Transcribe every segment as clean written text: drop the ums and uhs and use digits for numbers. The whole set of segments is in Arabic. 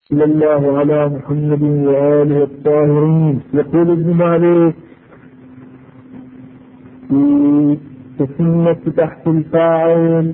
صلى الله على محمد وآله الطاهرين. يقول ابن مالك في تسمة تحت الفاعل: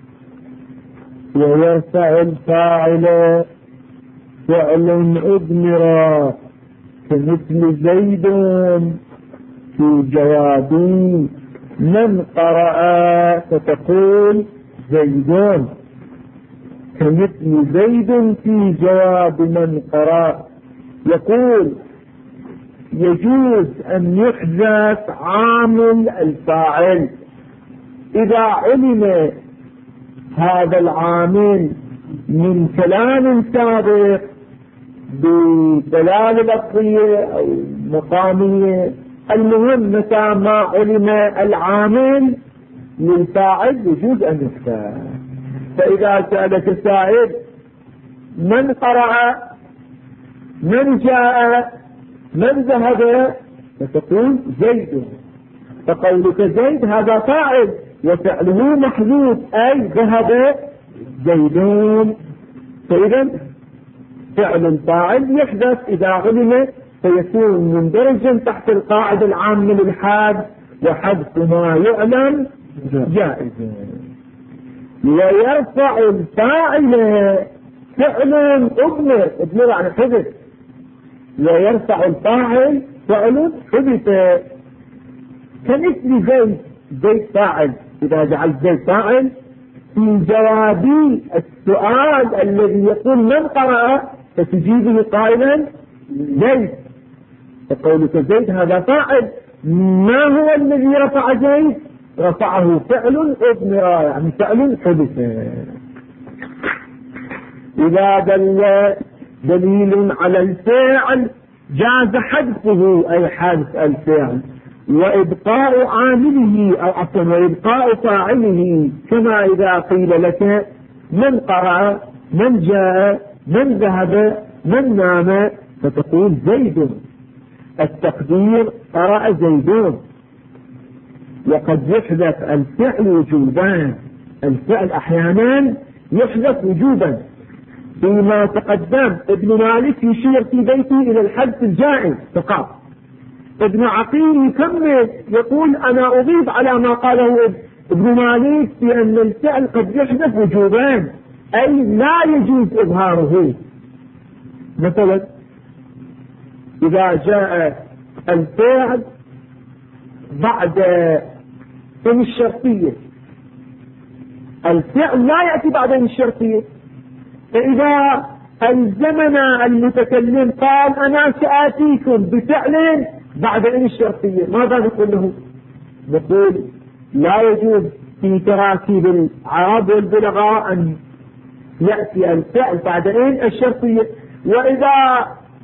ويرفع الفاعل فعل أضمر كمثل زيد في جواب من قرأ، فتقول زيدون، كمثل زيد في جواب من قرأ. يقول يجوز أن يحذف عامل الفاعل إذا علم هذا العامل من كلام سابق بدلالة لفظية أو مقامية. المهم متى ما علم العامل للفاعل يجوز أن يحذف. فإذا سألك سائل من قرأ، من جاء، من ذهب، فتقول زيد، فقولك زيد هذا فاعل وفعله محذوف، أي ذهب زيدون. فإذا فعل الفاعل يحدث إذا علم، فيكون مندرجا تحت القاعدة العامة للحاد، وحذف ما يعلم جائز. ويرفع الفاعل فعل أضمر، أضمر عن حدث، ويرفع الفاعل فعل حدث كمثل زيد، زيد فاعل. إذا جعل زيد فاعل في جواب السؤال الذي يقول من قرأ، فتجيبه قائلا زيد، فقولك زيد هذا فاعل. ما هو الذي رفع زيد؟ رفعه فعل أضمر، يعني فعل حدث. إذا دل دليل على الفعل جاز حذفه، أي حذف الفعل، وإبقاء عامله أو عفوا وإبقاء فاعله، كما إذا قيل لك من قرأ، من جاء، من ذهب، من نام، فتقول زيد. التقدير قرأ زيدون. وقد يحذف الفعل وجوبا، الفعل أحيانا يحذف وجوبا. فيما تقدم ابن مالك يشير في بيته إلى الحذف الجائز فقط. ابن عقيل يكمل يقول أنا أضيف على ما قاله ابن مالك بأن الفعل قد يحذف وجوبان، أي لا يجوز إظهاره. مثلا إذا جاء الفعل بعد إن الشرطية، الفعل لا يأتي بعد إن الشرطية، فإذا الزمنا المتكلم قال أنا سآتيكم بفعل بعد إن الشرطية، ماذا نقول له؟ نقول لا يجوز في تراكيب العرب والبلغاء أن يأتي الفعل بعد إن الشرطية. وإذا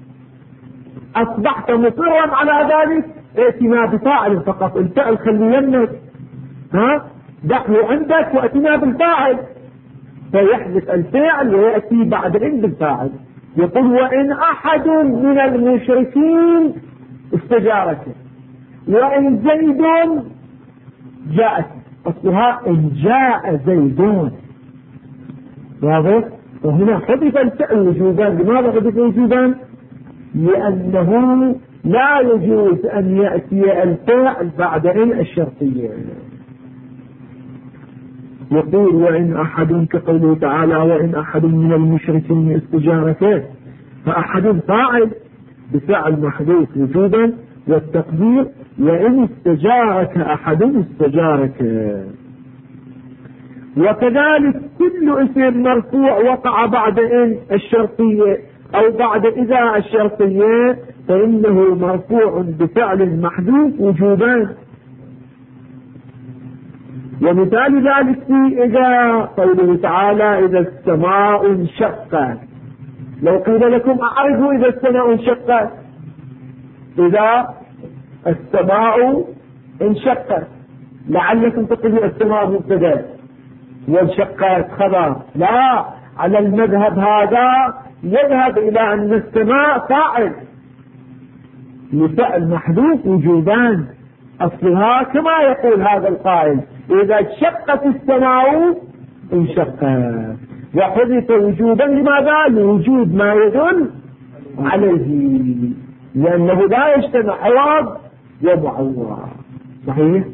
أصبحت مصرا على ذلك ائتنا بفاعل فقط، الفعل خلي يمك، دعه عندك وأتنا بالفاعل، فيحدث الفعل ويأتي بعد إن بالفاعل. يقول وإن أحد من المشركين استجارك، وإن زيد جاءت، أصلها إن جاء زيدون، واضح؟ وهنا حدث الفعل وجوبا. لماذا حدث وجوبا؟ لأنه لا يجوز أن يأتي الفعل بعد إن الشرطية. يقول وإن أحد، كقوله تعالى وإن أحد من المشركين استجارك، فأحد فاعل بفعل محذوف وجوبا، والتقدير وإن استجارك أحد استجارك. وكذلك كل اسم مرفوع وقع بعد إن الشرطية أو بعد إذا الشرطية فإنه مرفوع بفعل محذوف وجوبا. ومثال ذلك في إذا قوله تعالى إذا السماء انشقت. لو قيل لكم أعرفوا إذا السماء انشقت، إذا السماء انشقت، لعلكم تقولوا السماء مبتدأ وانشقت خبر. لا، على المذهب هذا يذهب إلى أن السماء فاعل لفعل محذوف وجوبان، أصلها كما يقول هذا القائل إذا انشقت السماء انشقت. وحذف وجوبا لماذا؟ لوجود ما يدل عليه، لأنه لا يجتمع عوض ومعوض. صحيح؟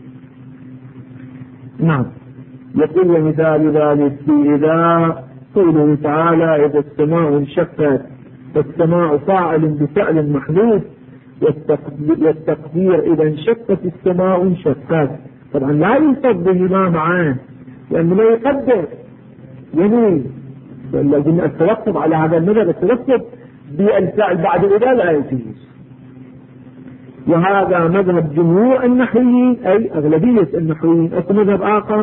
نعم. يقول مثال ذلك في إذا قوله تعالى إذا السماء انشقت، فالسماء فاعل بفعل محذوف، والتقدير إذا انشقت السماء انشقت. طبعا لا يلفظ بهما معان لأنه لا يقدر يعني لازم الترتب على هذا المذهب، الترتب بالفعل بعد إذا لا يجوز. وهذا مذهب جمهور النحويين أي أغلبية النحويين. أو مذهب آخر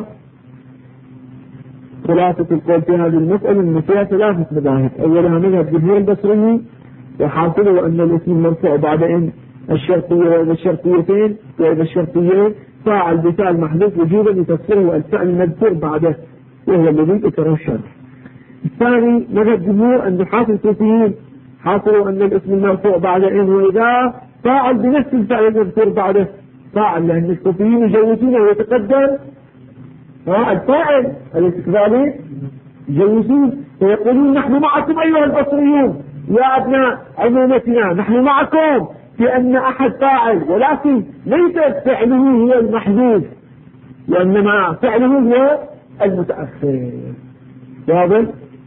خلاصة القول في هذه المسألة أن فيها ثلاثة مذاهب. أولها مذهب جمهور البصريين، وحاصله أن الاسم المرفوع بعد إن الشرطية وإذا الشرطيتين وإذا الشرطيين فاعل بفعل محذوف وجوبا لتفسيره الفعل المذكور بعده، وهو الذي ذكره الشرع. الثاني مذهب جمهور أن حاصل الكوفيين حاصله أن الاسم المرفوع بعد إن وإذا فاعل بنفس الفعل المذكور بعده فاعل، لأن الكوفيين يجوزونه ويتقدم الفاعل الاستقبالي يجوزون ويقولون نحن معكم أيها البصريون يا أبناء عمومتنا، نحن معكم في أن أحد فاعل، ولكن ليس فعله هو المحذوف وإنما فعله هو المتأخر. واضح؟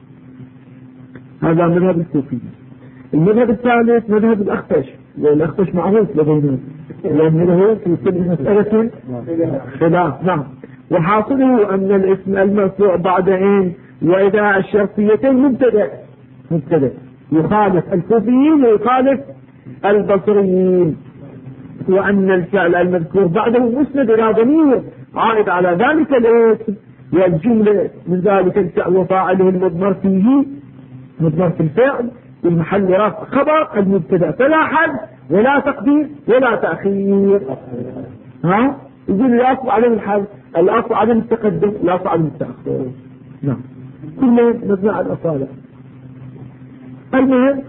هذا مذهب الكوفي. المذهب الثالث مذهب الأخفش، والأخفش معروف لدينا لأنه في كل مسألة خلاف. نعم. وحاصله أن الاسم المرفوع بعد إن وإذا الشرطيتين مبتدأ يخالف الكوفيين ويخالف البصريين، وأن الفعل المذكور بعده مسند إلى ضمير عائد على ذلك الاسم، والجملة من ذلك الفعل وفاعله المضمر فيه مضمر في الفعل والمحل رفع خبر المبتدأ، فلا حد ولا تقدير ولا تأخير. يقول الأصل عدم الحد، الأصل عدم التقدم، الأصل عدم التأخير. نعم. كله مبنى على الأصالة. المهم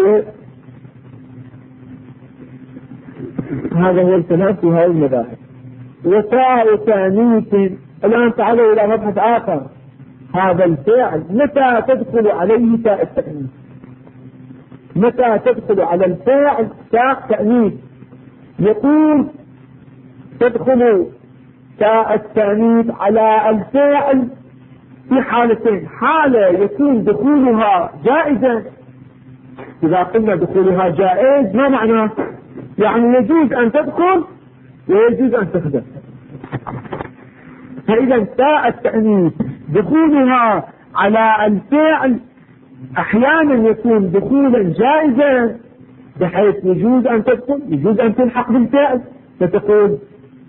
هذا هو الكلام في هذه المذاهب. وتاء تأنيث. الآن تعالوا إلى مبحث آخر. هذا الفعل متى تدخل عليه تاء التأنيث؟ متى تدخل على الفعل تاء تأنيث؟ يقول تدخل تاء التأنيث على الفعل في حالتين. حالة يكون دخولها جائزا. إذا قلنا دخولها جائز ما معناه؟ يعني يجوز أن تدخل ويجوز أن تخرج. فإذا تاء التأنيث دخولها على الفعل أحيانا يكون دخولا جائزا بحيث يجوز أن تدخل يجوز أن تلحق بالفعل، فتقول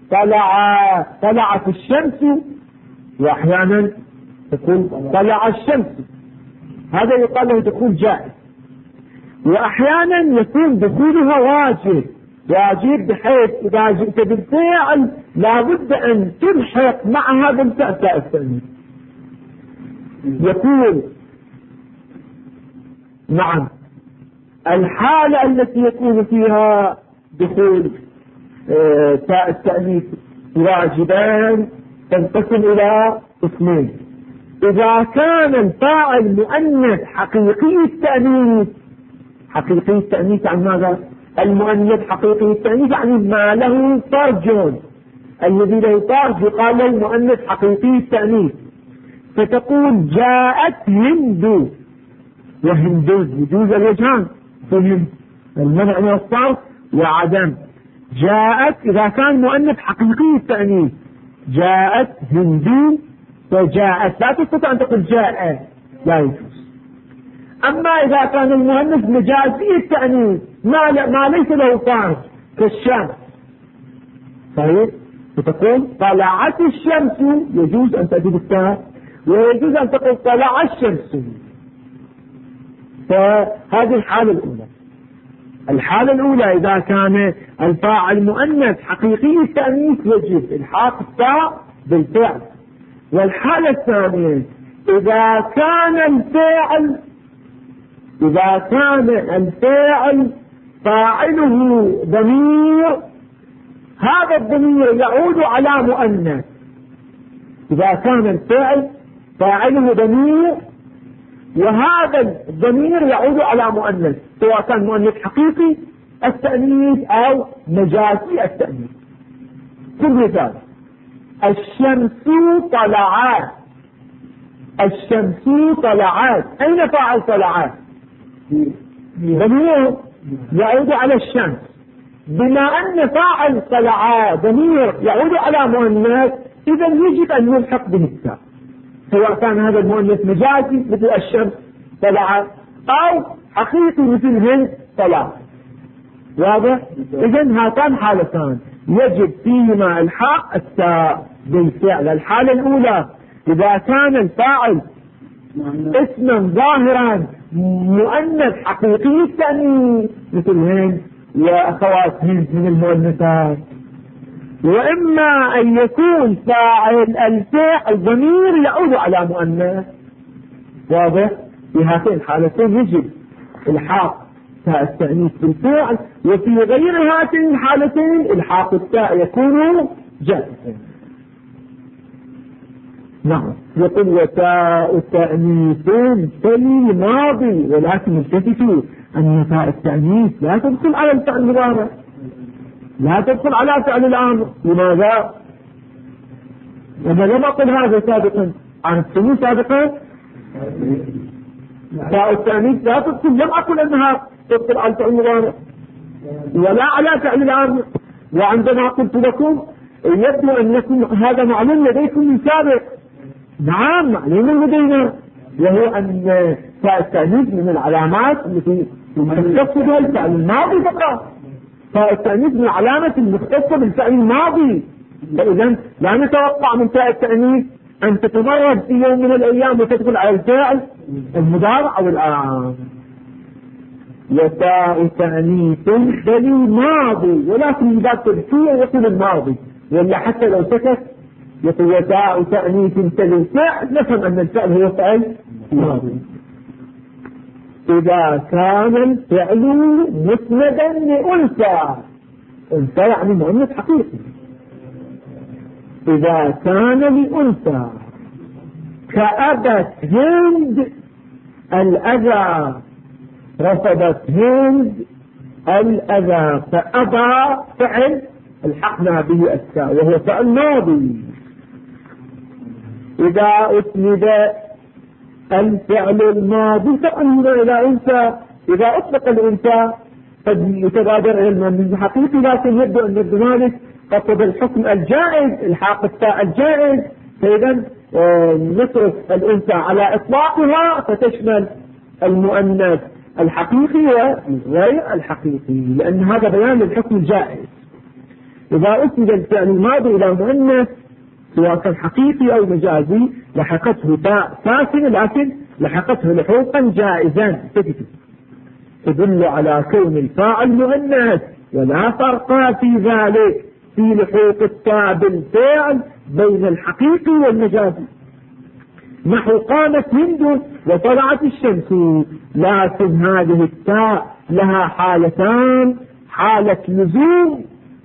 طلعت الشمس، وأحيانا تقول طلع الشمس، هذا يقال له دخول جائز. وأحيانا يكون دخولها واجب بحيث إذا جئت بالفعل لابد أن تلحق مع هذا الفعل تاء التأنيث. يقول نعم الحالة التي يكون فيها دخول تاء التأنيث واجبان تنقسم إلى قسمين. إذا كان الفاعل مؤنث حقيقي التأنيث عن ماذا؟ المؤنث حقيقي التأنيث يعني ما له فرج، الذي له فرج يقال له مؤنث حقيقي التأنيث. فتقول جاءت هند، وهندوز يجوز الوجهان في الهند، المنع من الصرف وعدم. جاءت إذا كان مؤنث حقيقي التأنيث جاءت هندو، فجاءت لا تستطيع أن تقول جاء، لا يجوز. أما إذا كان المؤنث مجازي التأنيث ما ليس له فرج كالشمس، طيب فتقول طلعت الشمس، يجوز أن تأتي بالتاء ويجوز أن تقول طلع الشمس. فهذه الحالة الأولى. الحالة الأولى إذا كان الفاعل مؤنث حقيقي التأنيث يجب إلحاق التاء بالفعل. والحالة الثانية إذا كان الفاعل فاعله ضمير، هذا الضمير يعود على مؤنث. إذا كان الفاعل فاعله ضمير وهذا الضمير يعود على مؤنث، سواء كان مؤنث حقيقي التأنيث أو مجازي التأنيث. كل مثال: الشمس طلعت. الشمس طلعت، أين فاعل طلعت؟ ضمير يعود على الشمس. بما أن فاعل طلعت ضمير يعود على مؤنث، إذا يجب أن نلحق به التاء، سواء كان هذا المؤنث مجازي مثل الشمس طلعت أو حقيقي مثل هند طلعت. واضح؟ إذن هاتان حالتان يجب فيهما الحاق التاء بالفعل. الحالة الأولى إذا كان الفاعل اسما ظاهرا مؤنث حقيقي التأنيث مثل هند وأخوات هند من المؤنثات، وإما أن يكون فاعل الفعل ضمير يعود على مؤنث. واضح؟ في هاتين الحالتين يجب الحاق تاء التأنيث بالفعل، وفي غير هاتين الحالتين الحاق التاء يكون جائزا. نعم. يقول وتاء تأنيث تلي ماضي، ولكن التفتوا أن تاء التأنيث لا تدخل على الفعل المضارع، لا تدخل على فعل الأمر. لماذا؟ أنا لم أقل هذا سابقا، عن السنين سابقا تاء التأنيث لا تدخل، لم أقل أنها تدخل على الفعل المضارع ولا على فعل الأمر. وعندما قلت لكم يبدو أنكم هذا معلوم لديكم من سابق. نعم معلوم لدينا، وهو أن تاء التأنيث من العلامات التي تختص بها الفعل الماضي فقط. تاء التأنيث من العلامة المختصة بالفعل الماضي، فإذا لا نتوقع من تاء التأنيث أن تتمرد في يوم من الأيام وتدخل على الفعل المضارع أو الآن. وتاء تأنيث تلي ماضي، ولكن إذا تبكي يقول الماضي، ولا حتى لو سكت يقول وتاء تأنيث تلي الفعل، نفهم أن الفعل هو فعل ماضي. إذا كان الفعل مسندا لأنثى، أنثى يعني مؤنث حقيقي. إذا كان لأنثى كأبت هند الأذى، رفضت هند الأذى، فأبى فعل الحقنا به التاء وهو فعل ماضي. إذا أسند الفعل الماضي فأنه إلى أنثى، إذا أطلق الأنثى قد يتبادر إلى المؤنث الحقيقي، لكن يبدو أن ذلك قصد الحكم الجائز الحاق التاء الجائز، فإذا نصرف الأنثى على إطلاقها فتشمل المؤنث الحقيقي وغير الحقيقي، لأن هذا بيان للحكم الجائز. إذا أسند الفعل الماضي إلى مؤنث سواء كان حقيقي أو مجازي لحقته تاء ساكنة، لكن لحقته لحوقا جائزا تدل على كون الفاعل مؤنث، ولا فرق في ذلك في لحوق التاء بالفعل بين الحقيقي والمجازي. نحو قامت هند وطلعت الشمس، لكن هذه التاء لها حالتان: حالة لزوم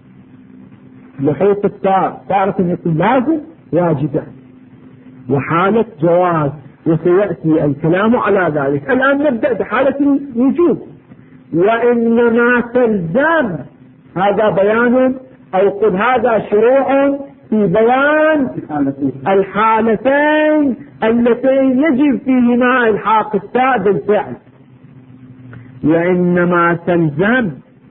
لحوق التاء، تعرف أن يكون لازم واجبا، وحالة جواز، وسيأتي الكلام على ذلك. الآن نبدأ بحالة الوجوب. وإنما تلزم، هذا بيان أو قد هذا شروع في بيان الحالتين اللتين يجب فيهما الحاق التاء بالفعل. وإنما تلزم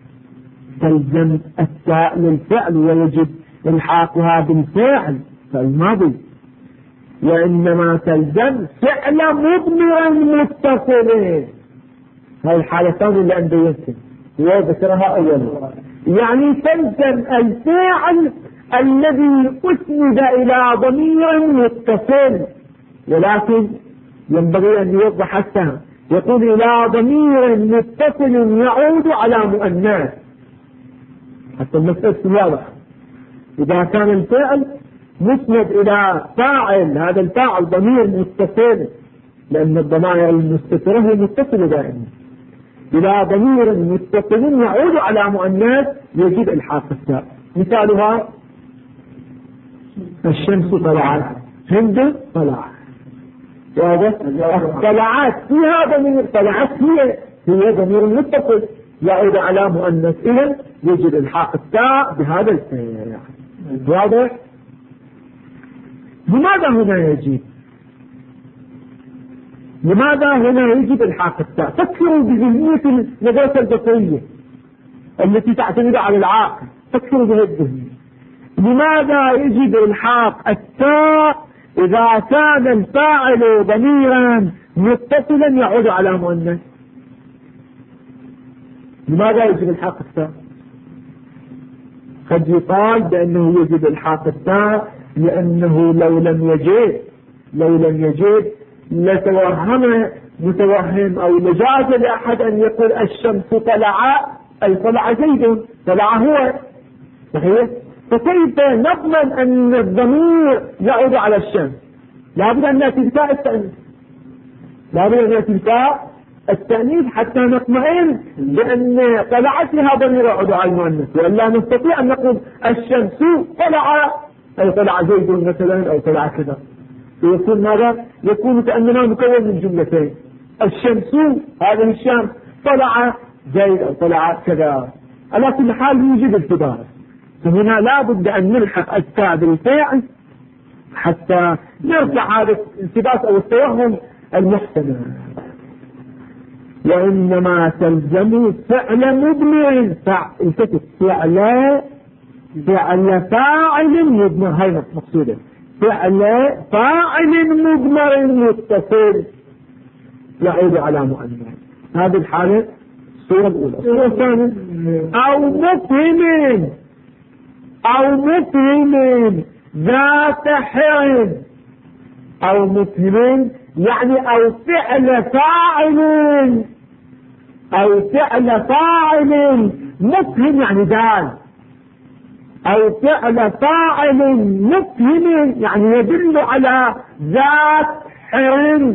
التاء للفعل ويجب الحاقها بالفعل فالماضي. وإنما تلزم فعل مضمر متصل، هاي الحالتان اللي أن بينتم وذكرها أولا. يعني تلزم الفعل الذي أسند إلى ضمير متصل، ولكن ينبغي أن يوضح السهم، يقول إلى ضمير متصل يعود على مؤنث حتى المسألة واضحة. إذا كان الفعل مسند إلى فاعل، هذا الفاعل ضمير متصل، لأن الضمائر المستترة هي متصلة دائما، إلى ضمير متصل يعود على مؤنث يجب الحاق التاء. مثالها الشمس طلعت، هند طلعت. طلعت فيها ضمير، طلعت هي ضمير متصل يعود على مؤنث، إذن يجب الحاق التاء بهذا الفعل. واضح؟ لماذا هنا يجب الحاق التاء؟ فكروا بذهنية المدرسة البصرية التي تعتمد على العاقل، فكروا بهذه الذهنية. لماذا يجب الحاق التاء إذا كان الفاعل ضميرا متصلا يعود على مؤنث؟ لماذا يجب الحاق التاء؟ قد يقال بأنه يجب الحاق التاء لأنه لو لم يجب لتوهم متوهم أو لجاز لأحد أن يقول الشمس طلع، أي طلع زيد، طلع هو، صحيح؟ فكيف نضمن أن الضمير يعود على الشمس؟ لابد أن نأتي بتاء التأنيث، حتى نطمئن بأن طلعت لها ضمير يعود على المؤنث، وإلا نستطيع أن نقول الشمس طلع، أي طلع زيد مثلا، أو طلع كذا. يكون ماذا؟ يكون كأننا مكون من جملتين، الشمس هذه الشمس، طلع زيد أو طلع كذا. على كل حال يوجد التباس، فهنا لا بد أن نلحق التاء بالفعل حتى نرفع هذا الالتباس أو التوهم المحتمل. وإنما تلزم فعل مضمر، فعل فاعل مضمر، هاي مقصودة، فعل فاعل مضمر متصل يعود على مؤنث. هذه الحالة الصورة الأولى. الصورة الثانية أو مفهم ذات حر، أو مفهم يعني أو فعل فاعل مفهم يعني دال، أو فعل فاعل مفهم يعني يدل على ذات حر.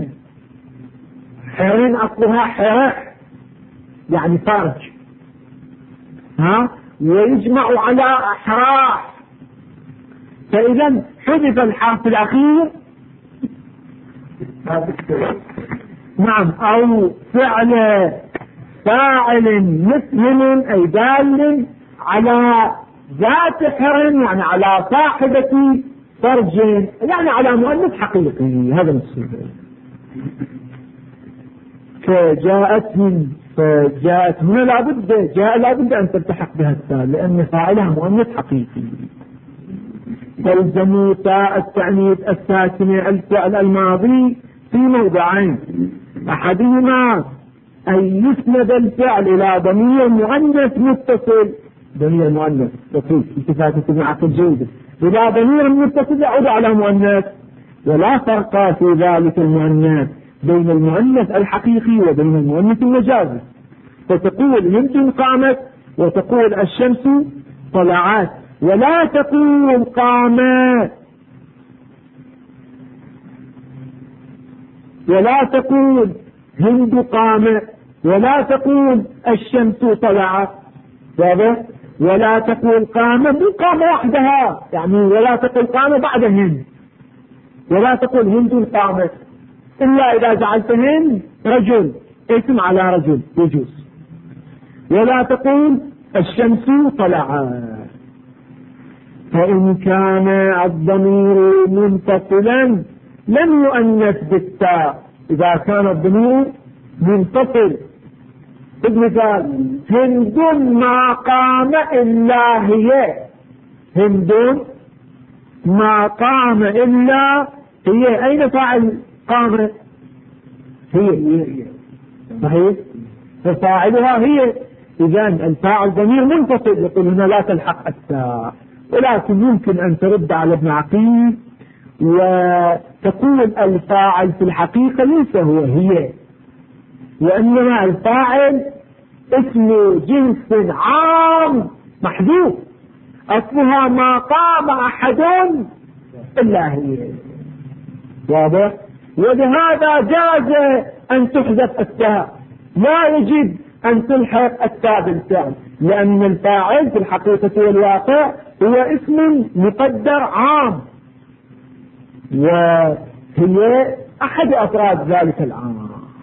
أصلها حرح يعني فرج، ويجمع على أحراح، فإذا حذف الحرف الأخير. نعم، أو فعل فاعل مثل أي دال على ذات حر يعني على صاحبة فرج، يعني على مؤنث حقيقي. هذا المقصود. فجاءت هنا لابد أن تلتحق بها التاء لأن فاعلها مؤنث حقيقي. تلزم تاء التأنيث الساكنة الفعل الماضي في موضعين، أحدهما أن يسند الفعل إلى ضمير مؤنث متصل، ضمير مؤنث متصل التفاتة مع الجودة إلى ضمير متصل يعود على مؤنث، ولا فرق في ذلك المؤنث بين المؤنث الحقيقي وبين المؤنث المجازي. فتقول هند قامت، وتقول الشمس طلعت، ولا تقول قامت، ولا تقول هند قامت، ولا تقول الشمس طلعت. واضح؟ ولا تقول قامت، مو قامة وحدها يعني، ولا تقول قامة بعد هند، ولا تقول هند قامت إلا إذا جعلت هند رجل اسم على رجل يجوز. ولا تقول الشمس طلعت. فإن كان الضمير منفصلا لم يؤنث بالتاء، إذا كان الضمير منفصل. مثال هند ما قام إلا هي، هند ما قام إلا هي، أين فاعل قام؟ هي صحيح، ففاعلها هي. إذن الفاعل ضمير منفصل، يقول هنا لا تلحق التاء. ولكن يمكن أن ترد على ابن عقيل وتقول الفاعل في الحقيقة ليس هو هي، وإنما الفاعل اسم جنس عام محذوف، أصلها ما قام أحد إلا هي. واضح؟ ولهذا جاز أن تحذف التاء، لا يجب أن تلحق التاء بالفعل، لأن الفاعل في الحقيقة والواقع هو اسم مقدر عام، هي أحد أفراد ذلك العام.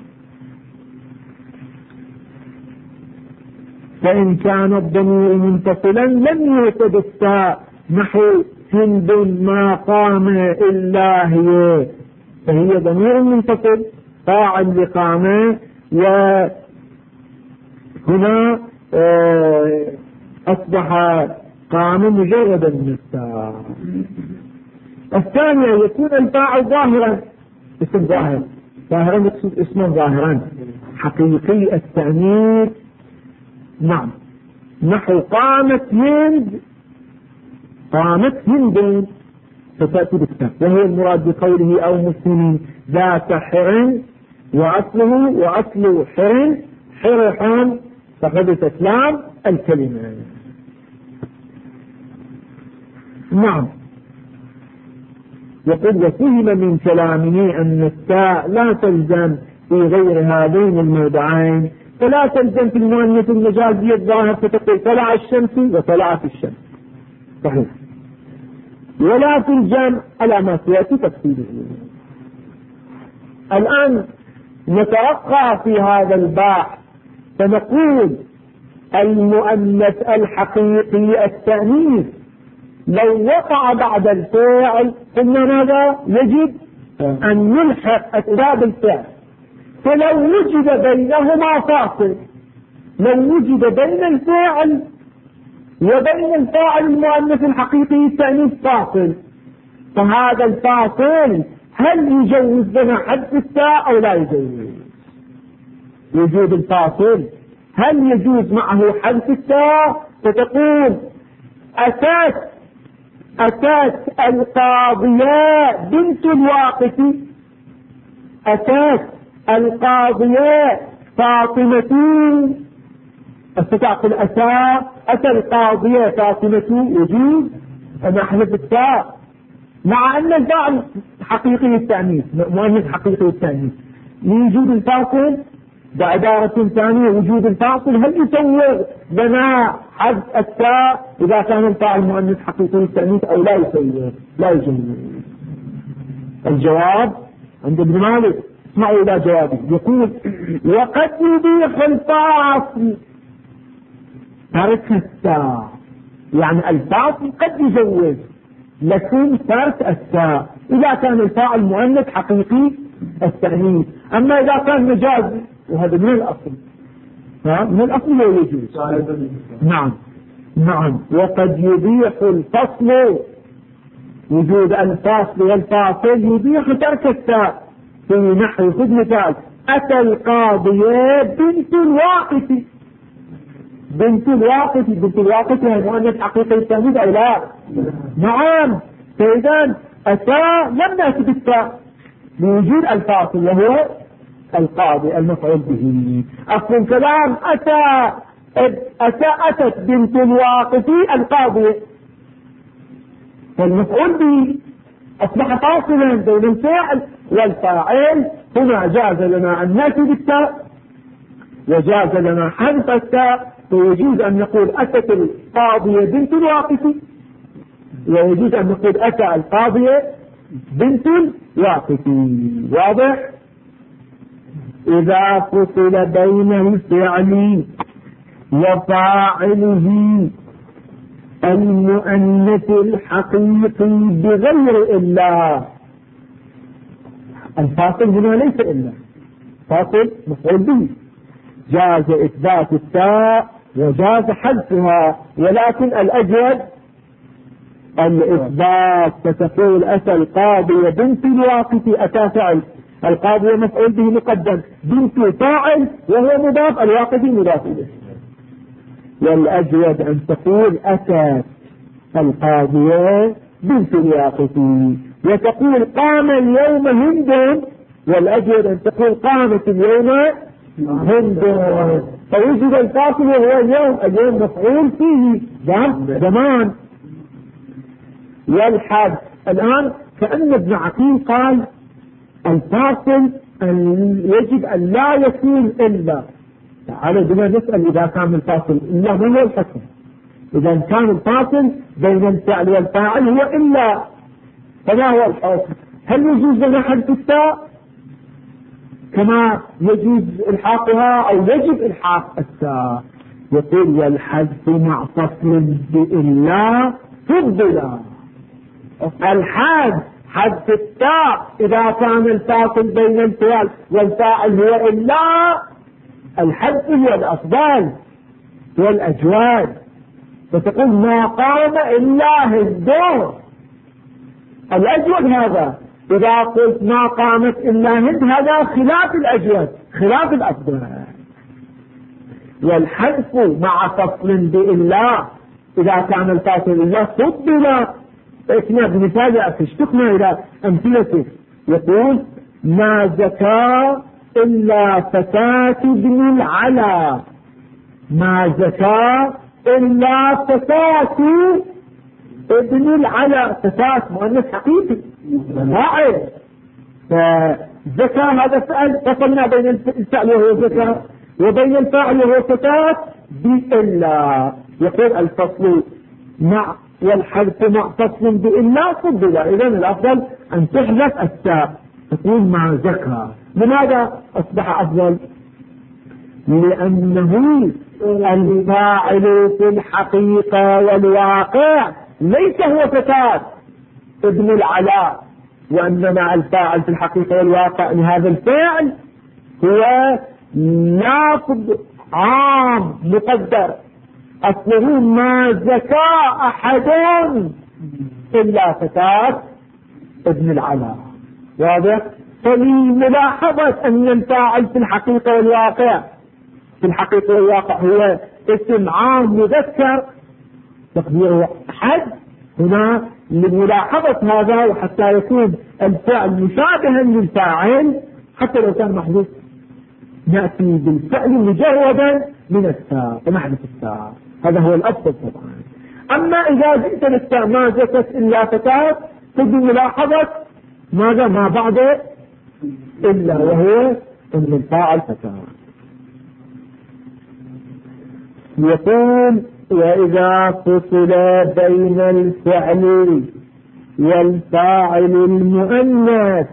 فإن كان الضمير منفصلا لم يوجد التاء نحو هند ما قام إلا هي، فهي ضمير منفصل فاعل لقامه، وهنا أصبح قام مجردا من التاء. الثانية يكون الفاعل ظاهرا، اسم ظاهر، ظاهرا يقصد اسما ظاهرا حقيقي التأنيث. نعم، نحو قامت هند، قامت هند فتأتي بالتاء، وهو المراد بقوله أو مسلم ذات حر، وأصل حر حرحان فقد تسلام الكلمة. نعم. يقول وفهم من كلامه أن التاء لا تلزم في غير هذين الموضعين، فلا تلزم في المؤنث المجازي الظاهر فتقول طلع الشمس وطلعت الشمس، صحيح، ولا في الجمع على ما سيأتي تفصيله. الآن نتوقع في هذا البحث فنقول المؤنث الحقيقي التأنيث لو وقع بعد الفعل قلنا ماذا؟ يجب أن نلحق أسباب الفعل، فلو وجد بينهما فاصل، لو وجد بين الفعل وبين الفاعل المؤنث الحقيقي التأنيث فاصل، فهذا الفاصل هل يجوز لنا حذف التاء أو لا يجوز؟ وجود الفاصل هل يجوز معه حذف التاء؟ فتقول أتت القاضية بنت الواقف، أتت القاضية فاطمة، أستطيع أتى القاضية فاطمة، يجوز أن أحذف التاء مع أن الفاعل حقيقي التأنيث، مؤنث حقيقي التأنيث، لوجود الفاصل بعبارة ثانية وجود الفاصل هل يسوغ لنا حذف التاء إذا كان الفاعل مؤنث حقيقي التأنيث أو لا يسوغ؟ لا يجوز. الجواب عند ابن مالك، اسمعوا إلى جوابه، يقول وقد يبيح الفاصل ترك التاء، يعني الفاصل قد يجوز لكن ترك التاء إذا كان الفاعل مؤنث حقيقي التأنيث، أما إذا كان مجازي وهذا من الأصل، من الأصل لا يجوز. نعم. وقد يبيح الفصل، وجود الفاصل والفاصل يبيح ترك التاء، في نحو خذ مثال أتى القاضية بنت الواقف، بنت الواقف هي مؤنث حقيقي التأنيث أو لا؟ نعم. فإذا أتى لم نأتي بالتاء لوجود الفاصل وهو القاضي المفعول به. أصل الكلام أتت بنت الواقف القاضية، فالمفعول به أصبح فاصلا بين الفعل والفاعل، هنا جاز لنا أن نأتي بالتاء وجاز لنا حذف التاء، فيجوز أن نقول أتت القاضية بنت الواقف، ويجوز أن نقول أتى القاضية بنت الواقف. واضح؟ إذا فصل بين الفعل وفاعله المؤنث الحقيقي بغير إلا، الفاصل هنا ليس إلا، فاصل مفعول به، جاز إثبات التاء وجاز حذفها، ولكن الأجود الإثبات، فتقول أتى القاضية بنت الواقف، أتى فعل، القاضية مفعول به مقدم، بنت فاعل وهو مضاف، الواقف مضاف إليه. والأجود أن تقول أتى القاضية بنت الواقف، وتقول قام اليوم هند، والأجود أن تقول قامت اليوم هند، فوجد الفاصل وهو اليوم مفعول فيه زمان. والحد الآن كأن ابن عقيل قال الفاصل يجب أن لا يكون إلا، تعالى بنا نسأل إذا كان الفاصل إلا ما هو الحكم؟ إذا كان الفاصل بين الفعل والفاعل هو إلا، فما هو الحكم؟ هل يجوز لنا حذف التاء كما يجوز الحاقها او يجب الحاق التاء؟ يقول والحذف مع فصل بإلا فضلا. الحذف حذف التاء إذا كان الفاصل بين الفعل والفاعل هو إلا، الحذف هو الأفضل والأجواد. فتقول ما قام إلا هند، الأجود هذا. إذا قلت ما قامت إلا هند هذا خلاف الأجود، خلاف الأفضل. والحذف مع فصل بإلا إذا كان الفاصل إلا فضل. اسمع بمثال اشتقنا إلى أمثلته. يقول ما زكى إلا فتاة ابن العلا، ما زكى إلا فتاة ابن العلا. فتاة مؤنث حقيقي فاعل، فزكى هذا فعل، فصلنا بين الفعل وهو زكى وبين الفاعل وهو فتاة بإلا. يقول الفصل مع والحذف مع فصل بإلا فضل. إذن الأفضل أن تحذف التاء تقول ما زكى. لماذا أصبح أفضل؟ لأنه الفاعل في الحقيقة والواقع ليس هو فتاة ابن العلاء، وإنما الفاعل في الحقيقة والواقع لهذا الفعل هو ناقض عام مقدر. أصله ما زكى أحد إلا فتاة ابن العلاء. واضح؟ فلملاحظة أن الفاعل في الحقيقة والواقع، في الحقيقة والواقع هو اسم عام مذكر تقديره أحد، هنا لملاحظة هذا وحتى يكون الفعل مشابها للفاعل حتى لو كان محذوف نأتي بالفعل مجردا من التاء ونحذف التاء. هذا هو الأفضل طبعا. أما إذا جئت للتاء ما زكت إلا فتاة تجد ملاحظة ماذا ما بعد إلا، وهو أن الفاعل فتاة. يقول وإذا فصل بين الفعل والفاعل المؤنث،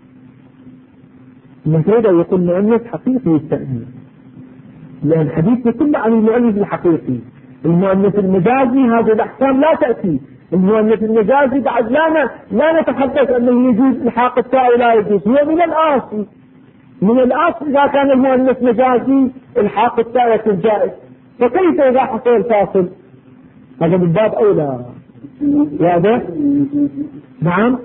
المفروض يقول مؤنث حقيقي التأنيث، لأن الحديث كله عن المؤنث الحقيقي. المؤنث المجازي هذه الأحكام لا تأتي. المؤنث المجازي بعد لا نتحدث أنه يجوز إلحاق التاء ولا يجوز، هو من الأصل. من الأصل إذا كان المؤنث مجازي إلحاق التاء يكون جائز، فكيف إذا حصل الفاصل؟ هذا من باب أولى. واضح؟ نعم.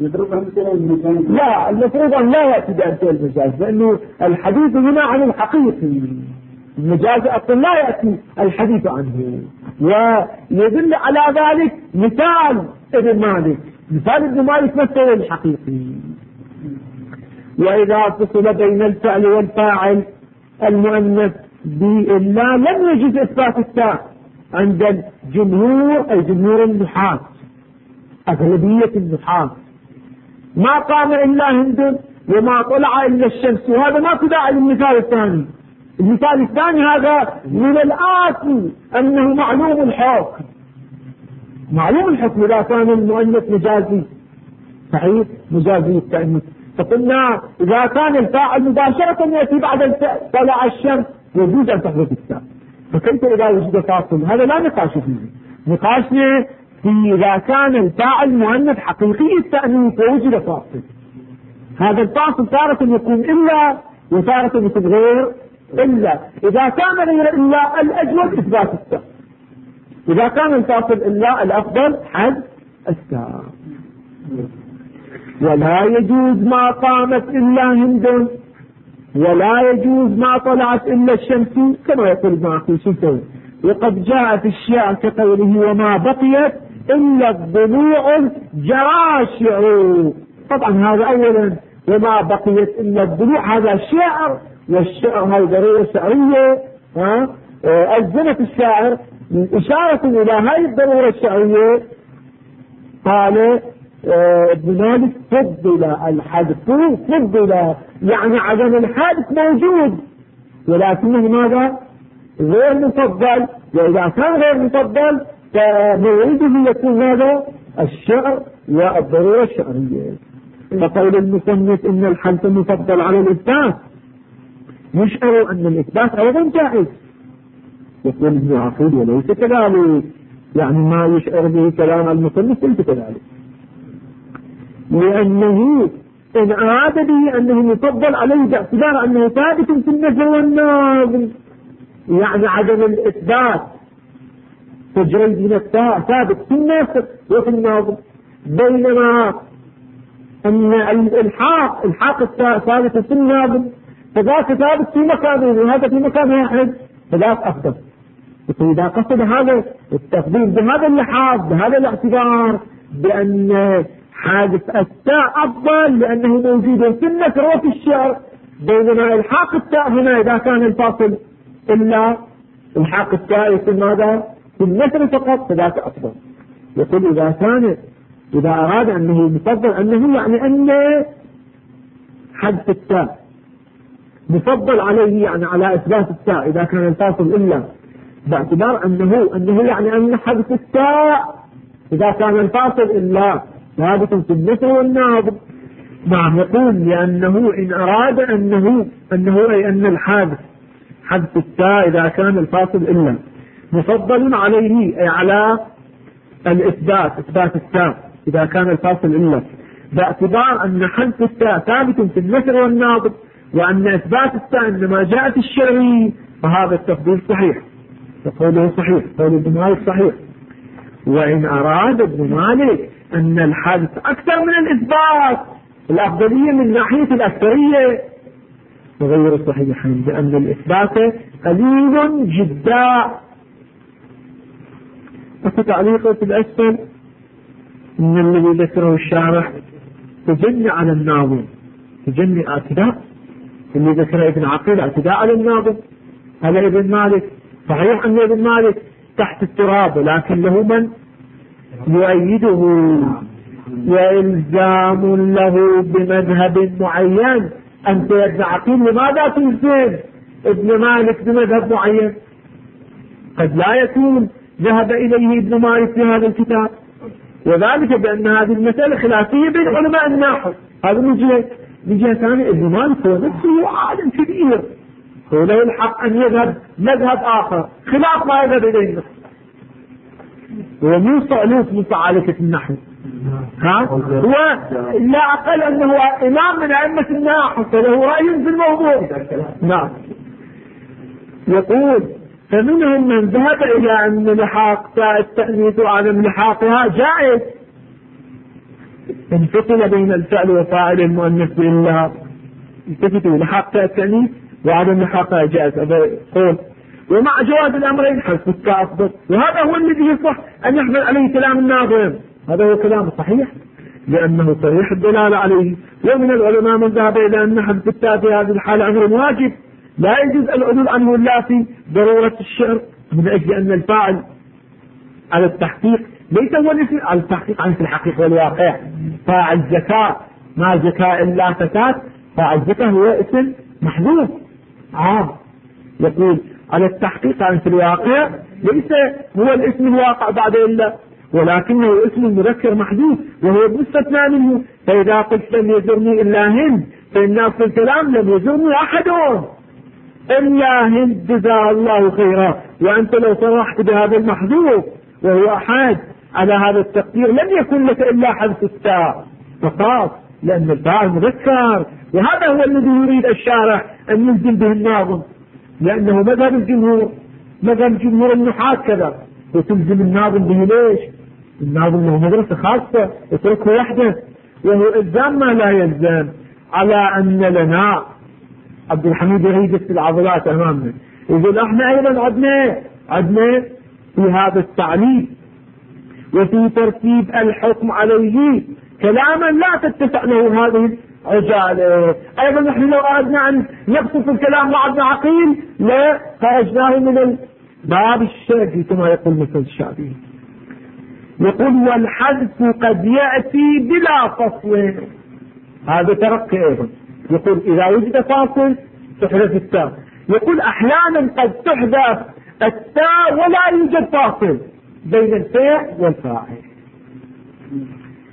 لا، المفروض أن لا يأتي بأمثال المجاز، لأنه الحديث هنا عن الحقيقي. المجاز أصلا لا يأتي الحديث عنه. ويدل على ذلك مثال ابن مالك، مثال ابن مالك مثل الحقيقي. وإذا فصل بين الفعل والفاعل المؤنث بإلا لم يجوز إثبات التاء عند الجمهور، أي جمهور النحاة، أغلبية النحاة. ما قام إلا هند وما طلع إلا الشمس، وهذا ما تداعي للمثال الثاني. المثال الثاني هذا من الآتي أنه معلوم الحكم، معلوم الحكم إذا كان المؤنث مجازي صحيح مجازي التأنيث. فقلنا إذا كان الفاعل مباشرة يأتي بعد طلع الشمس يجوز أن تحدث التاء. فكيف إذا وجد فاصل؟ هذا لا نقاش فيه. نقاشنا في إذا كان الفاعل مؤنث حقيقي التأنيث ووجد فاصل. هذا الفاصل تارة يكون إلا وتارة يكون غير إلا. إذا كان غير إلا الأجود إثبات التاء، إذا كان الفاصل إلا الأفضل حذف التاء. ولا يجوز ما قامت إلا هند، ولا يجوز ما طلعت إلا الشمس، كما يقول معكم شيء. وقد جاء في الشعر كقوله وما بقيت إلا الضلوع الجراشع. طبعا هذا أولا وما بقيت إلا الضلوع هذا شعر، والشعر هذه ضرورة شعرية. ألزمة الشاعر إشارة إلى هذه الضرورة الشعرية. قال ابن مالك فضل الحذف، فضل يعني عدم الحذف موجود ولكنه ماذا؟ غير مفضل. وإذا كان غير مفضل فموعده يكون ماذا؟ الشعر والضرورة الشعرية. فقول المصنف إن الحذف مفضل على الإثبات يشعر أن الإثبات أيضا جائز. يقول ابن عقيل وليس كذلك، يعني ما يشعر به كلام المصنف ليس كذلك، لأنه إن أراد به أنه مفضل عليه باعتبار أنه ثابت في النزل والناظم، يعني عدم الإثبات تجريد من التاء ثابت في النسخ وفي الناظم، بينما أن الحاق التاء ثابت في الناظم فذاك ثابت في مكانه وهذا في مكان واحد فذاك أفضل. إذا قصد هذا التفضيل بهذا اللحاظ بهذا الاعتبار بأن حادث التاء أفضل لأنه موجود في النثر وفي الشعر، بينما الحاق التاء هنا إذا كان الفاصل إلا الحاق التاء في ماذا؟ في النثر فقط فذاك أفضل. يقول إذا أراد أنه مفضل أنه يعني أن حذف التاء مفضل عليه يعني على إثبات التاء إذا كان الفاصل إلا، باعتبار أنه يعني أن حذف التاء إذا كان الفاصل إلا ثابت في النثر والناظم. نعم، يقول لأنه إن أراد أنه أي أن حذف التاء إذا كان الفاصل إلا مفضل عليه أي على إثبات التاء إذا كان الفاصل إلا، باعتبار أن حذف التاء ثابت في النثر والناظم وأن إثبات التاء إنما جاء في الشرعي، فهذا التفضيل صحيح، قوله صحيح، قول ابن مالك صحيح. وإن أراد ابن مالك أن الحذف أكثر من الإثبات الأفضلية من ناحية الأكثرية غير صحيحين، لأن الإثبات قليل جدا. وتعليقه في الأسفل إن الذي ذكره الشارح تجني على الناظم، تجني اعتداء، اللي ذكره ابن عقيل اعتداء على الناظم على ابن مالك. صحيح أن ابن مالك تحت التراب ولكن له من يؤيده وإلزام له بمذهب معين. أنت يا ابن عقيل لماذا تلزم ابن مالك بمذهب معين؟ قد لا يكون ذهب إليه ابن مالك في هذا الكتاب، وذلك بأن هذه المسألة خلافية بين علماء النحو. هذا من جهة ثانية ابن مالك هو نفسه عالم كبير، هو له الحق أن يذهب مذهب آخر خلاف ما يذهب إليه النحو، هو مو صعلوك من صعالكة النحو، هو لا أقل أنه إمام من أئمة النحو فله رأي في الموضوع. نعم، يقول فمنهم من ذهب إلى أن لحاق تاء التأنيث وعدم لحاقها جائز، انفصل بين الفعل وفاعل المؤنث بالله، التفتوا لحاق تاء التأنيث وعدم لحاقها جائز، هذا قول. ومع جواز الأمرين حذف التاء أفضل، وهذا هو الذي يصح أن يحمل عليه كلام الناظم، هذا هو كلام صحيح لأنه صريح الدلالة عليه. ومن العلماء من ذهب إلى أن حذف التاء في هذه الحالة أمر واجب لا يجوز العدول عنه إلا في ضرورة الشعر، من أجل أن الفاعل على التحقيق ليس هو الاسم على التحقيق عن الحقيقة والواقع. فاعل زكاة ما زكاة إلا فتاة، فاعل زكاة هو اسم محذوف عام. يقول على التحقيق عن الواقع ليس هو الاسم الواقع بعد إلا، ولكنه اسم مذكر محذوف وهو مستثنى منه. فإذا قلت لم يزرني إلا هند فإن أصل الكلام لم يزرني أحد إلا هند جزاها الله خيرا، وأنت لو صرحت بهذا المحذوف وهو أحد على هذا التقدير لم يكن لك إلا حذف التاء فقط، لأن الفاعل مذكر. وهذا هو الذي يريد الشارح أن يلزم به الناظم، لأنه مذهب الجمهور، مذهب جمهور النحاة كذا، وتلزم الناظم به ليش؟ الناظم له مدرسة خاصة اتركه وحده، وهو إلزام ما لا يلزم. على أن لنا عبد الحميد يريد في العضلات أمامنا، يقول احنا أيضا عدنا في هذا التعليل وفي ترتيب الحكم عليه كلاما لا تتسع له هذه العجالة. أيضا نحن لو أردنا أن نبسط الكلام مع ابن عقيل لا خرجناه من باب الشرعي كما يقول مثل الشافعي. يقول والحذف قد يأتي بلا فصل، هذا ترقي أيضا. يقول إذا وجد فاصل تحذف التاء، يقول أحيانا قد تحذف التاء ولا يوجد فاصل بين الفاعل والفاعل.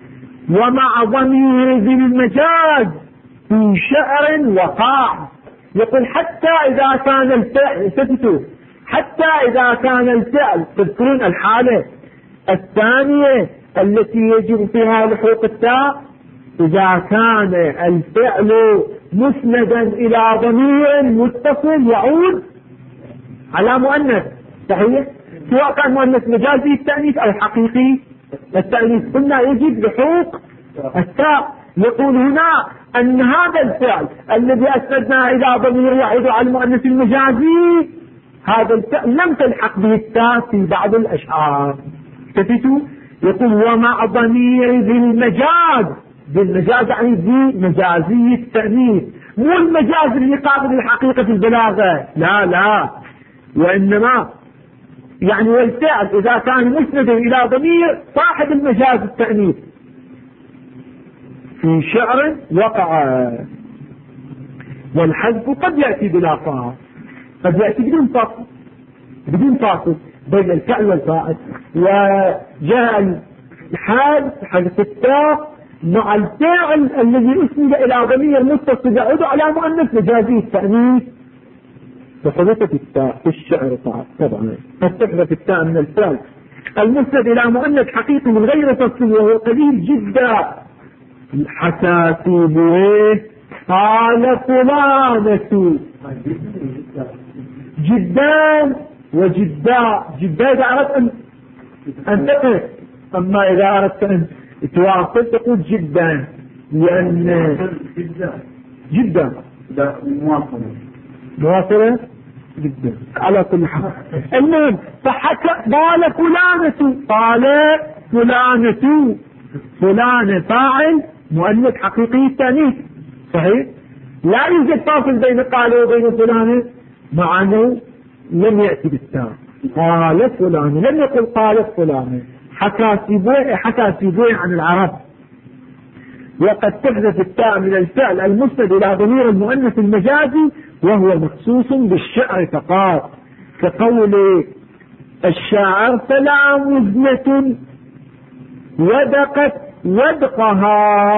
ومع ضمير ذي المجاز في شعر وقع. يقول حتى إذا كان الفعل، حتى إذا كان الفعل، تذكرون الحالة الثانية التي يجب فيها لحوق التاء، إذا كان الفعل مسندا إلى ضمير متصل يعود على مؤنث، صحيح؟ سواء كان مؤنث مجازي التأنيث أو حقيقي التأنيث، قلنا يجب لحوق التاء. يقول هنا أن هذا الفعل الذي أسندنا إلى ضمير يعود على المؤنث المجازي، هذا الفعل لم تلحق به التاء في بعض الأشعار. كفتوا؟ يقول ومع ضمير ذي المجاز، ذي المجاز يعني ذي مجازي التأنيث، مو المجاز اللي قابل للحقيقة في البلاغة، لا، وإنما يعني والفعل إذا كان مسندا إلى ضمير صاحب المجاز التأنيث في شعر وقع. والحذف قد يأتي بلا فاصل، قد يأتي بدون فاصل بين الفعل والفاعل. وجاء حذف التاء مع الفعل الذي اسند إلى ضمير متصل يعود على مؤنث مجازي التأنيث، فحذفت التاء في الشعر طبعا. قد تحذف التاء من الفعل المسند إلى مؤنث حقيقي من غير فصل وهو قليل جدا. حكى سيبويه قال فلانة جدا وجداء. جدا إذا أردت أن تقف، أما إذا أردت أن تواصل تقول جدا، لأن جدا لا مواصلة جدا على كل حال. المهم فحكى قال فلانة فاعل مؤنث حقيقي التأنيث، صحيح؟ لا يوجد فاصل بين قال وبين فلانة، مع أنه لم يأتي بالتاء. قال فلانة، لم يقل قالت فلانة. حكى سيبويه عن العرب. وقد تحذف التاء من الفعل المسند إلى ضمير المؤنث المجازي وهو مخصوص بالشعر فقط، كقول الشاعر فلا مزنة ودقت ودقها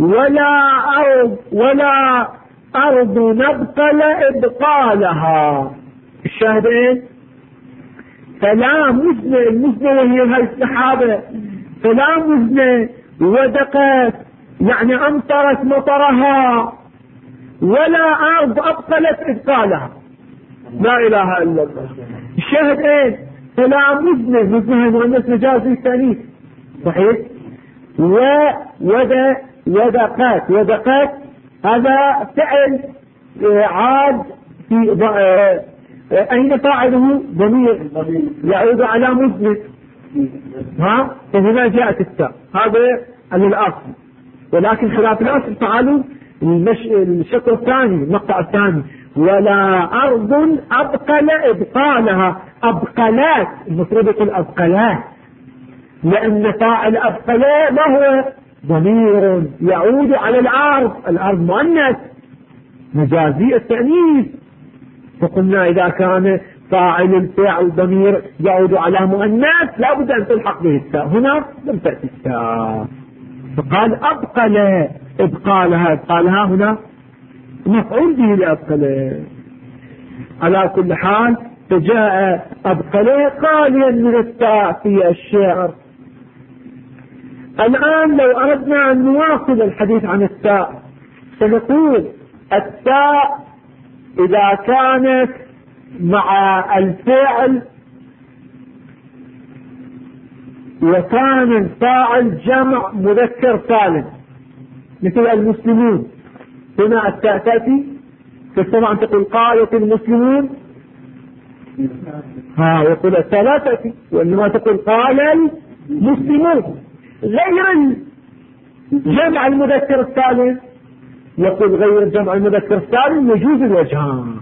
ولا أرض نبقل إبقالها. الشاهد ايه؟ فلا مزنة، المزنة وهي هاي السحابة، فلا مزنة ودقت يعني أمطرت مطرها، ولا أرض أبقلت إبقالها. لا إله إلا الله. الشاهد ايه؟ فلا مزنة مؤنث مجازي التأنيث، صحيح؟ ودقات هذا فعل عاد في أين فاعله؟ ضمير يعود على مزنة، فهنا جاءت التاء. هذا الأصل، ولكن خلاف الأصل تعالوا الشطر الثاني، المقطع الثاني، ولا أرض أبقل إبقالها. أبقلات، المفروض يقول أبقلات، لأن فاعل أبقلات ما هو؟ ضمير يعود على الأرض مؤنث مجازي التأنيث. فقلنا إذا كان فاعل الفعل ضمير يعود على مؤنث لا بد أن تلحق به التاء، هنا لم تأتي التاء، فقال أبقل إبقالها هنا مفعول به لأبقل. على كل حال فجاء أبقل خاليا من التاء في الشعر. الآن لو أردنا أن نواصل الحديث عن التاء سنقول التاء إذا كانت مع الفعل وكان الفاعل جمع مذكر سالم مثل المسلمون، هنا التاء تأتي طبعا تقول قالت المسلمون، يقول التاء لا تأتي، وإنما تقول قال المسلمون. غير جمع المذكر السالم، يقول غير جمع المذكر السالم يجوز الوجهان.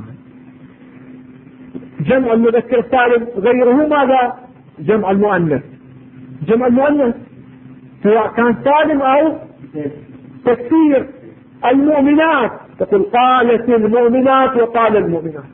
جمع المذكر السالم غيره ماذا؟ جمع المؤنث. جمع المؤنث سواء كان سالم أو تكسير. المؤمنات تقول قالت المؤمنات وقال المؤمنات.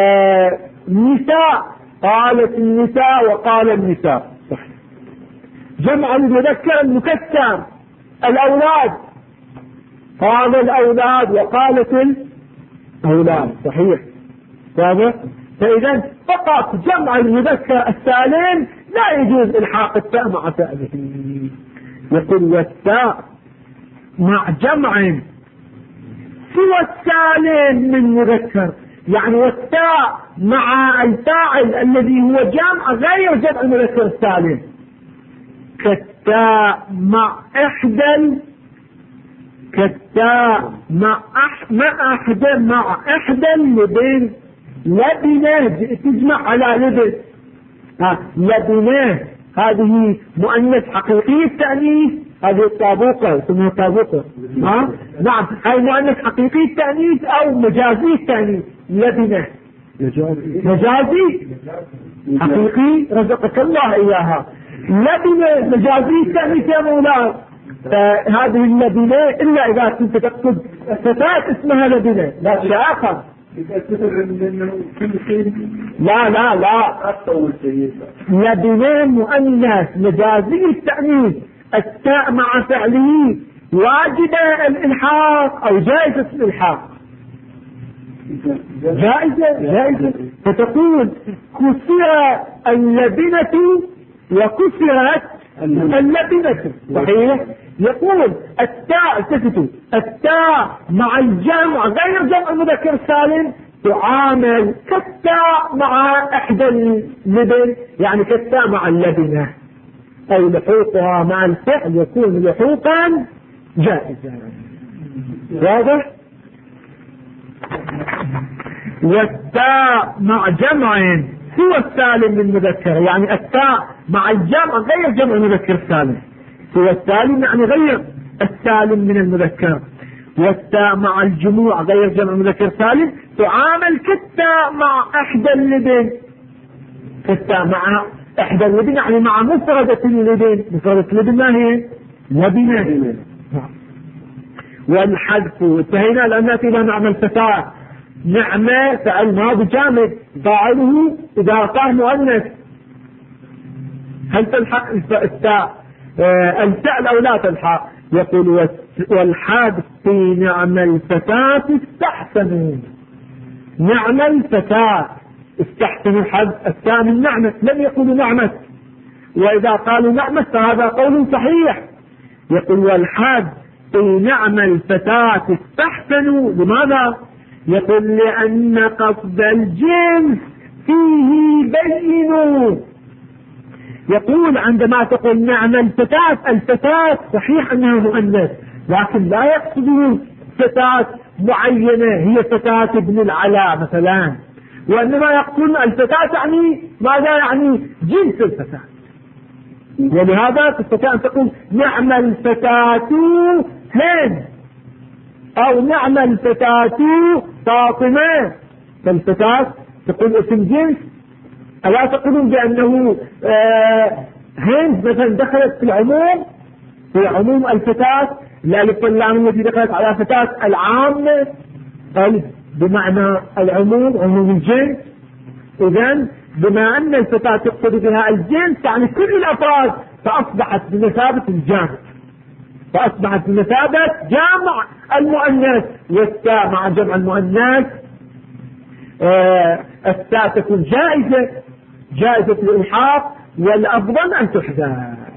نساء قالت النساء وقال النساء، صحيح. جمع المذكر المكسر الأولاد، قال الأولاد وقالت الأولاد، صحيح واضح. فإذا فقط جمع المذكر السالم لا يجوز إلحاق التاء مع فعله. يقول والتاء مع جمع سوى السالم من مذكر، يعني والتاء مع الفاعل الذي هو جمع غير جمع المذكر السالم، كالتاء مع كالتاء مع إحدى اللبن، لبنة تجمع على لبن، لبنة هذه مؤنث حقيقي التأنيث، هذه الطابوقة اسمها طابوقة، نعم هاي مؤنث حقيقي التأنيث أو مجازي التأنيث. لبنة مجازي حقيقي رزقك الله إياها، لبنة مجازي التأنيث يا مولاي. فهذه اللبنة إلا إذا كنت تقصد فتاة اسمها لبنة لا شيء آخر. لا لبنة مؤنث مجازي التأنيث، التاء مع فعله واجبة الإلحاق أو جائزة الإلحاق، جائزة. فتقول كسر اللبنة وكسرت اللبنة، صحيح. يقول التاء تفتو التاء مع الجمع غير جمع المذكر السالم تعامل كالتاء مع إحدى اللبن، يعني كالتاء مع اللبنة، أي لحوقها مع الفعل يكون لحوقا جائزا. واضح. والتاء مع جمع هو السالم من مذكر، يعني التاء مع الجمع غير جمع المذكر السالم، هو السالم يعني غير السالم من المذكر. والتاء مع الجموع غير جمع المذكر سالم تعامل كالتاء مع إحدى اللبن، كالتاء مع إحدى اللبن يعني مع مفردة اللبن، مفردة اللبن ما هي؟ لبنة. والحذف انتهينا لأن إذا نعمل فتاة، نعمة فعل ماضي جامد فاعله إذا كان مؤنث هل تلحق التاء الفعل أو لا تلحق؟ يقول والحذف في نعم الفتاة استحسنوا، نعم الفتاة استحسنوا حذف التاء من نعمة، لم يقولوا نعمة، وإذا قالوا نعمة فهذا قول صحيح. يقول والحذف في نعم الفتاة استحسنوا، لماذا؟ يقول لأن قصد الجنس فيه بينوا. يقول عندما تقول نعم الفتاة صحيح أنها مؤنث، لكن لا يقصدون فتاة معينة هي فتاة ابن العلاء مثلا، وإنما يقصدون الفتاة يعني ماذا؟ يعني جنس الفتاة. ولهذا تستطيع أن تقول نعم الفتاة هند، أو نعم الفتاة فاطمة، فالفتاة تقول اسم جنس. ألا تقولون بأنه هند مثلا دخلت في العموم، في عموم الفتاة، الألف واللام التي دخلت على فتاة العامة بمعنى العموم عموم الجنس. إذن بما أن الفتاة تقصد بها الجنس يعني كل الأفراد، فأصبحت بمثابة الجامع، فأصبحت بمثابة جامع المؤنث. والتاء مع جمع المؤنث التاء تكون جائزة الإلحاق، والأفضل أن تحذف.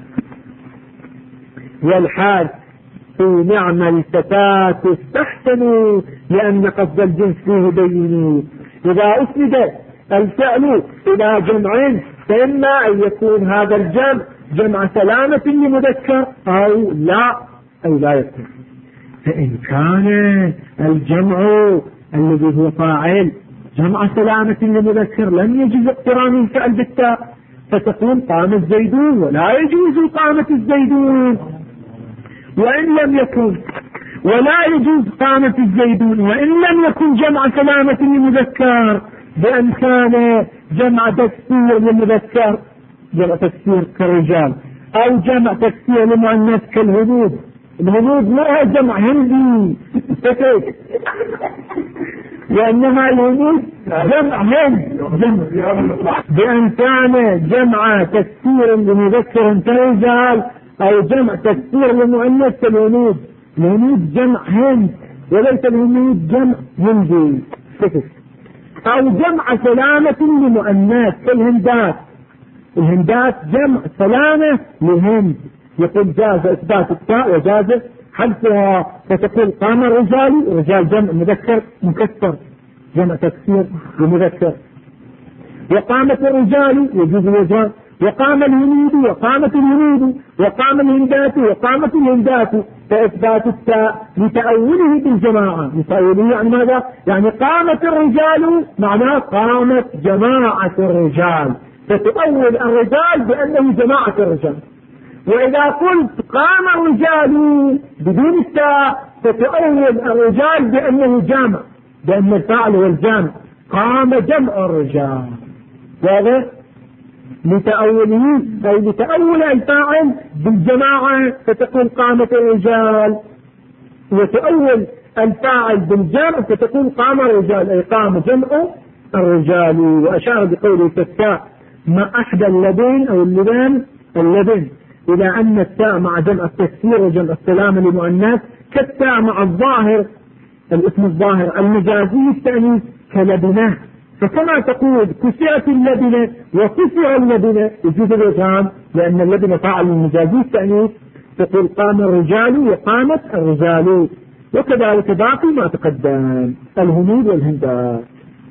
والحال في نعم الفتاة استحسنوا لأن قصد الجنس فيه بينوا. إذا أسند الفعل إلى جمع فإما أن يكون هذا الجمع جمع سلامة لمذكر أو لا يكون. فإن كان الجمع الذي هو فاعل جمع سلامة لمذكر لم يجوز اقتران الفعل بالتاء، فتقول قام الزيدون ولا يجوز قامة الزيدون، وإن لم يكن ولا يجوز قامة الزيدون وإن لم يكن جمع سلامة لمذكر، بأن كان جمع تكسير لمذكر، جمع تكسير كالرجال، أو جمع تكسير لمؤنث كالهنود. الهنود ما هو جمع هندي وإنما الهنود جمع بأن كان جمع تكسير لمذكر كرجال أو جمع تكسير لمؤنث كالهنود. الهنود جمع هند وليس الهنود جمع هندي. أو جمع سلامة لمؤنث كالهندات. الهندات جمع سلامة لهند. يقول جاز إثبات التاء وجاز حذفها، فتقول قام الرجال، رجال جمع مذكر مكسر جمع تكسير لمذكر. وقامت الرجال يجوز الرجال، وقام الهنود وقامت الهنود، وقام الهندات وقامت الهندات. فإثبات التاء لتأوله بالجماعة. لتأوله يعني ماذا؟ يعني قامت الرجال معناه قامت جماعة الرجال، فتؤول الرجال بأنه جماعة الرجال. وإذا قلت قام الرجال بدون التاء فتؤول الرجال بأنه جامع، بأن الفاعل هو الجامع، قام جمع الرجال. واضح؟ لتأوله أي لتأول الفاعل بالجماعة فتقول قامت الرجال، وتأول الفاعل بالجمع فتقول قام الرجال أي قام جمع الرجال. وأشار بقوله كالتاء مع أحدى اللبين أو اللبن إلى أن التاء مع جمع التكسير وجمع السلامة لمؤنث كالتاء مع الظاهر الاسم الظاهر المجازي التأنيث كلبنة. فكما تقول كسرت اللبنة وكسر اللبنة يجوز الوجهان، لأن اللبنة فاعل المجازي التأنيث، تقول قام الرجال وقامت الرجال. وكذلك باقي ما تقدم الهنود والهندات.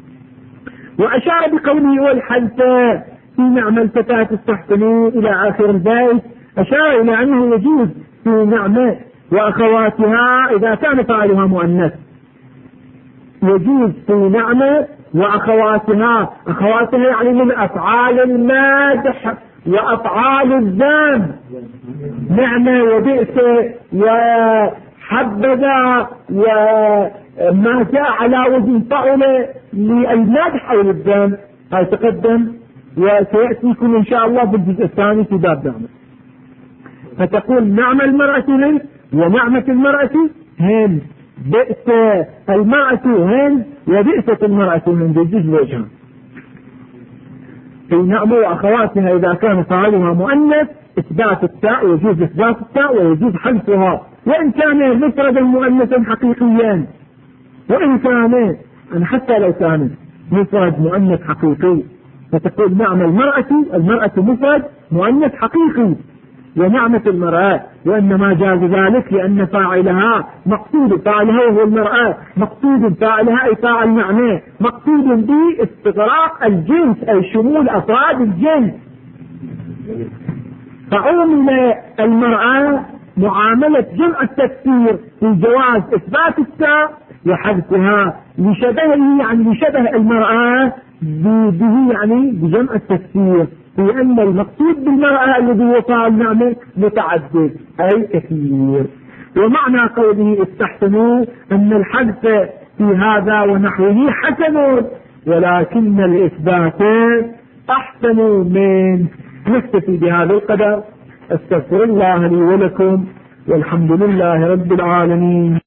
وأشار بقوله والحنثى في نعمة الفتاة استحسنوا إلى آخر البيت. أشار إلى أنه يجوز في نعمة وأخواتها إذا كان فاعلها مؤنث، يجوز في نعمة وأخواتها. أخواتها يعني من أفعال المادح وأفعال الذم، نعمة وبئس وحبذا وما جاء على وزن فعل للمادح أو للذم. هذا تقدم وسيأتيكم إن شاء الله بالجزء الثاني في باب نعمة. فتقول نعمة المرأة هند ونعمة المرأة هند، بئس المرأة هند وبئست المرأة هند، يجوز وجهان. في نعمة وأخواتها إذا كان فاعلها مؤنث إثبات التاء، يجوز إثبات التاء ويجوز حذفها، وإن كان مفردا مؤنثا حقيقيا، وإن كان حتى لو كان مفرد مؤنث حقيقي فتقول نعمة المرأة مفرد مؤنث حقيقي، ونعمة المرأة، وإنما جاز ذلك لأن فاعلها مقصود فاعلها وهو المرأة، مقصود فاعلها أي فاعل نعمة، مقصود به استغراق الجنس أي شمول أفراد الجنس. فعمل المرأة معاملة جمع التكسير في جواز إثبات التاء وحذفها لشبهه، يعني لشبه المرأة به يعني بجمع التكسير، في أن المقصود بالمرأة الذي هو فاعل نعمة متعدد أي كثير. ومعنى قوله استحسنوا أن الحذف في هذا ونحوه حسن، ولكن الإثبات أحسن من. نكتفي بهذا القدر. استغفر الله لي ولكم، والحمد لله رب العالمين.